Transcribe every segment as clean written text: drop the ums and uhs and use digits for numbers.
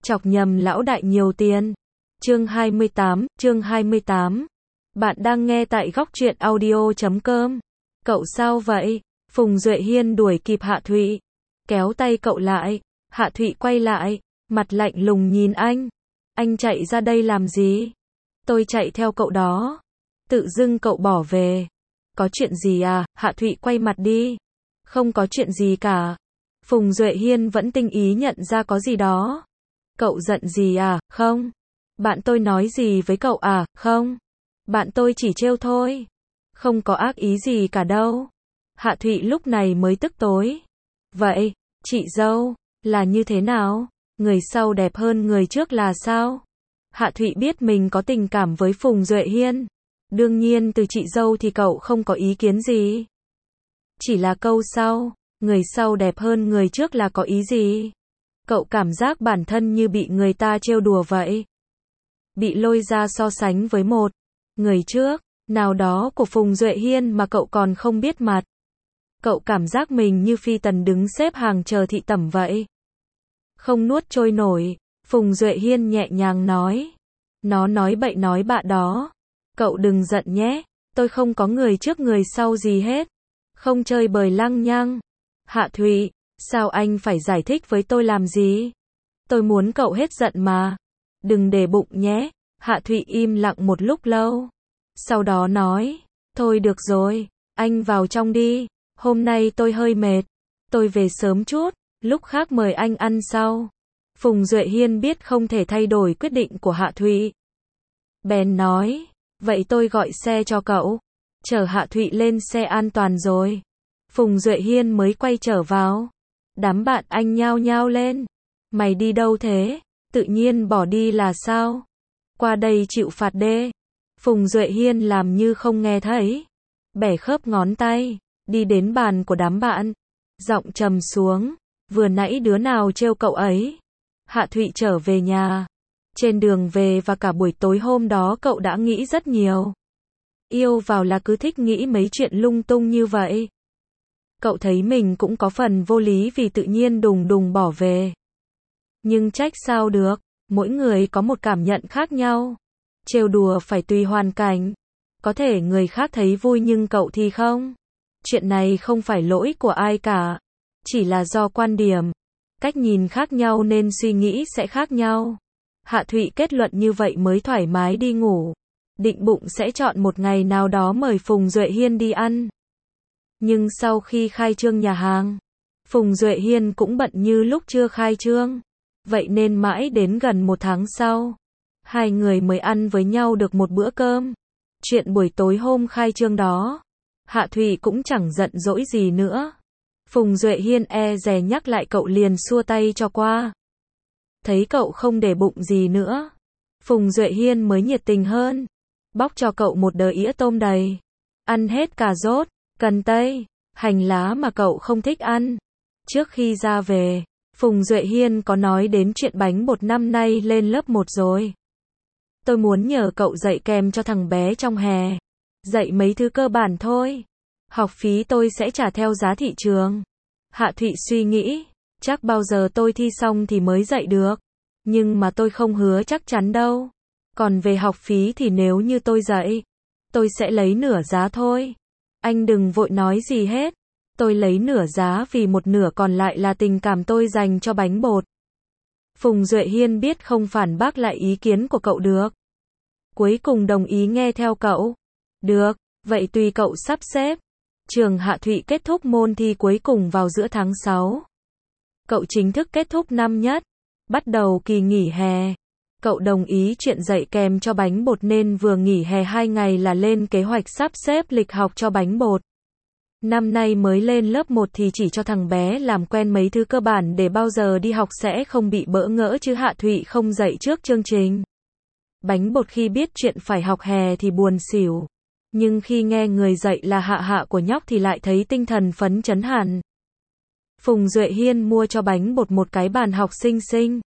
chọc nhầm lão đại nhiều tiền. Chương 28. Bạn đang nghe tại góc truyện audio.com. Cậu sao vậy? Phùng Duệ Hiên đuổi kịp Hạ Thụy, kéo tay cậu lại. Hạ Thụy quay lại, mặt lạnh lùng nhìn anh. Anh chạy ra đây làm gì? Tôi chạy theo cậu đó. Tự dưng cậu bỏ về. Có chuyện gì à? Hạ Thụy quay mặt đi. Không có chuyện gì cả. Phùng Duệ Hiên vẫn tinh ý nhận ra có gì đó. Cậu giận gì à? Không. Bạn tôi nói gì với cậu à? Không. Bạn tôi chỉ trêu thôi. Không có ác ý gì cả đâu. Hạ Thụy lúc này mới tức tối. Vậy, chị dâu, là như thế nào? Người sau đẹp hơn người trước là sao? Hạ Thụy biết mình có tình cảm với Phùng Duệ Hiên. Đương nhiên từ chị dâu thì cậu không có ý kiến gì. Chỉ là câu sau, người sau đẹp hơn người trước là có ý gì? Cậu cảm giác bản thân như bị người ta trêu đùa vậy. Bị lôi ra so sánh với một người trước, nào đó của Phùng Duệ Hiên mà cậu còn không biết mặt. Cậu cảm giác mình như phi tần đứng xếp hàng chờ thị tẩm vậy. Không nuốt trôi nổi, Phùng Duệ Hiên nhẹ nhàng nói. Nó nói bậy nói bạ đó. Cậu đừng giận nhé, tôi không có người trước người sau gì hết. Không chơi bời lăng nhăng. Hạ Thụy, sao anh phải giải thích với tôi làm gì? Tôi muốn cậu hết giận mà. Đừng để bụng nhé. Hạ Thụy im lặng một lúc lâu. Sau đó nói, thôi được rồi, anh vào trong đi. Hôm nay tôi hơi mệt. Tôi về sớm chút, lúc khác mời anh ăn sau. Phùng Duệ Hiên biết không thể thay đổi quyết định của Hạ Thụy. Bèn nói, vậy tôi gọi xe cho cậu. Chở Hạ Thụy lên xe an toàn rồi. Phùng Duệ Hiên mới quay trở vào. Đám bạn anh nhao nhao lên. Mày đi đâu thế? Tự nhiên bỏ đi là sao? Qua đây chịu phạt đê. Phùng Duệ Hiên làm như không nghe thấy. Bẻ khớp ngón tay, đi đến bàn của đám bạn. Giọng trầm xuống, vừa nãy đứa nào trêu cậu ấy? Hạ Thụy trở về nhà. Trên đường về và cả buổi tối hôm đó cậu đã nghĩ rất nhiều. Yêu vào là cứ thích nghĩ mấy chuyện lung tung như vậy. Cậu thấy mình cũng có phần vô lý vì tự nhiên đùng đùng bỏ về. Nhưng trách sao được, mỗi người có một cảm nhận khác nhau. Trêu đùa phải tùy hoàn cảnh. Có thể người khác thấy vui nhưng cậu thì không. Chuyện này không phải lỗi của ai cả. Chỉ là do quan điểm, cách nhìn khác nhau nên suy nghĩ sẽ khác nhau. Hạ Thụy kết luận như vậy mới thoải mái đi ngủ. Định bụng sẽ chọn một ngày nào đó mời Phùng Duệ Hiên đi ăn. Nhưng sau khi khai trương nhà hàng, Phùng Duệ Hiên cũng bận như lúc chưa khai trương. Vậy nên mãi đến gần một tháng sau, hai người mới ăn với nhau được một bữa cơm. Chuyện buổi tối hôm khai trương đó, Hạ Thụy cũng chẳng giận dỗi gì nữa. Phùng Duệ Hiên e dè nhắc lại cậu liền xua tay cho qua. Thấy cậu không để bụng gì nữa, Phùng Duệ Hiên mới nhiệt tình hơn. Bóc cho cậu một đĩa ĩa tôm đầy. Ăn hết cà rốt, cần tây, hành lá mà cậu không thích ăn. Trước khi ra về, Phùng Duệ Hiên có nói đến chuyện bánh bột năm nay lên lớp 1 rồi. Tôi muốn nhờ cậu dạy kèm cho thằng bé trong hè. Dạy mấy thứ cơ bản thôi. Học phí tôi sẽ trả theo giá thị trường. Hạ Thụy suy nghĩ, chắc bao giờ tôi thi xong thì mới dạy được. Nhưng mà tôi không hứa chắc chắn đâu. Còn về học phí thì nếu như tôi dạy, tôi sẽ lấy nửa giá thôi. Anh đừng vội nói gì hết. Tôi lấy nửa giá vì một nửa còn lại là tình cảm tôi dành cho bánh bột. Phùng Duệ Hiên biết không phản bác lại ý kiến của cậu được. Cuối cùng đồng ý nghe theo cậu. Được, vậy tùy cậu sắp xếp. Trường Hạ Thụy kết thúc môn thi cuối cùng vào giữa tháng 6. Cậu chính thức kết thúc năm nhất. Bắt đầu kỳ nghỉ hè. Cậu đồng ý chuyện dạy kèm cho bánh bột nên vừa nghỉ hè 2 ngày là lên kế hoạch sắp xếp lịch học cho bánh bột. Năm nay mới lên lớp 1 thì chỉ cho thằng bé làm quen mấy thứ cơ bản để bao giờ đi học sẽ không bị bỡ ngỡ chứ Hạ Thụy không dạy trước chương trình. Bánh bột khi biết chuyện phải học hè thì buồn xỉu. Nhưng khi nghe người dạy là Hạ Hạ của nhóc thì lại thấy tinh thần phấn chấn hẳn. Phùng Duệ Hiên mua cho bánh bột một cái bàn học xinh xinh.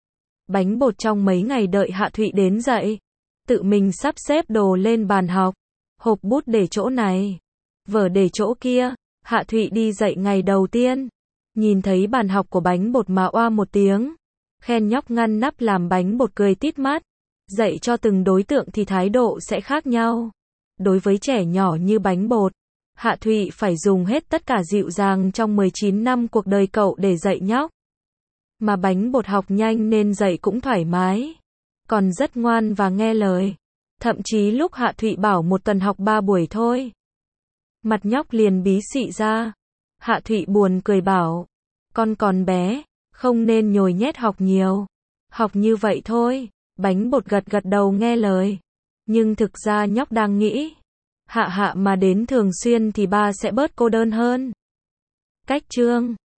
Bánh bột trong mấy ngày đợi Hạ Thụy đến dạy. Tự mình sắp xếp đồ lên bàn học. Hộp bút để chỗ này. Vở để chỗ kia. Hạ Thụy đi dạy ngày đầu tiên. Nhìn thấy bàn học của bánh bột mà oa một tiếng. Khen nhóc ngăn nắp làm bánh bột cười tít mắt. Dạy cho từng đối tượng thì thái độ sẽ khác nhau. Đối với trẻ nhỏ như bánh bột, Hạ Thụy phải dùng hết tất cả dịu dàng trong 19 năm cuộc đời cậu để dạy nhóc. Mà bánh bột học nhanh nên dạy cũng thoải mái. Còn rất ngoan và nghe lời. Thậm chí lúc Hạ Thụy bảo một tuần học 3 buổi thôi, mặt nhóc liền bí xị ra. Hạ Thụy buồn cười bảo, con còn bé, không nên nhồi nhét học nhiều. Học như vậy thôi. Bánh bột gật gật đầu nghe lời. Nhưng thực ra nhóc đang nghĩ, Hạ Hạ mà đến thường xuyên thì ba sẽ bớt cô đơn hơn. Cách chương